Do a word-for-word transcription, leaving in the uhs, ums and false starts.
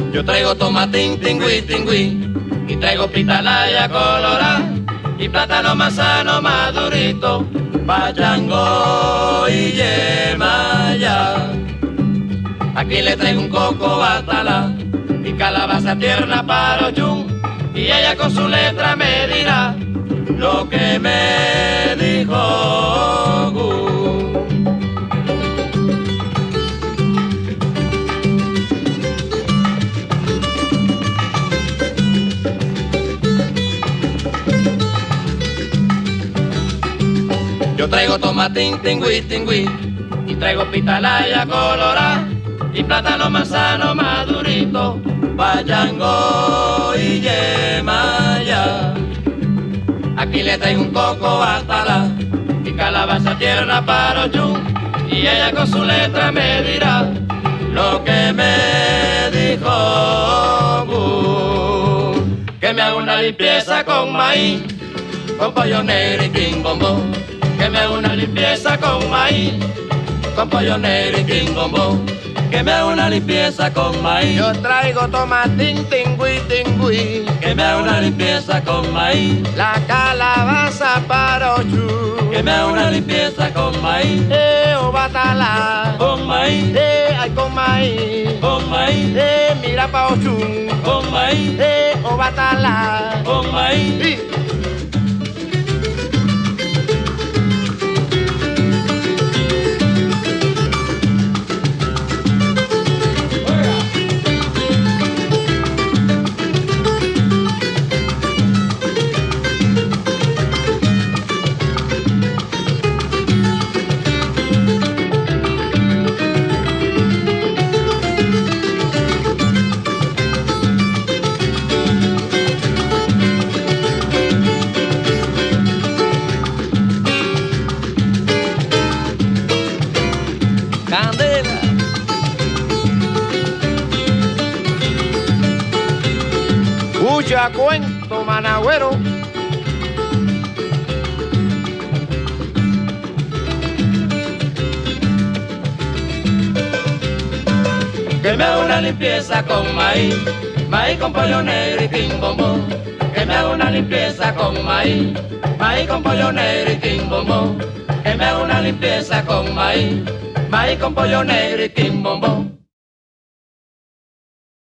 Yo traigo tomatín, tingüí, tingüí, y traigo pitalaya colorada, y plátano manzano madurito, pachango y yemaya. Aquí le traigo un coco batala, y calabaza tierna para Ochun, y ella con su letra me dirá lo que me dijo Gu. Yo traigo tomatín, tingüí, tingüí, y traigo pitalaya colorada, y plátano manzano madurito, pachango y yemaya. Aquí le traigo un coco batala, y calabaza tierna para Ochun, y ella con su letra me dirá lo que me dijo Gu. Que me haga una limpieza con maíz, con pollo negro y quimbombó. Que me haga una limpieza con maíz, con pollo negro y quimbombó. Que me haga una limpieza con maíz. Yo traigo tomatín, tingüí, tingüí. Que me haga una limpieza con maíz. La calabaza para Ochun. Que me haga una limpieza con maíz. Eh, o batala. Con maíz. Eh, ay, con maíz. Con maíz. Eh, mira pa' Ochun. Con maíz. Eh, o batala. Con maíz. Sí. Candela. Escucha cuento, managüero. Que me haga una limpieza con maíz, maíz con pollo negro y quimbombó. Que me haga una limpieza con maíz, maíz con pollo negro y quimbombó. Que me haga una limpieza con maíz, maíz con pollo negro y quimbombó.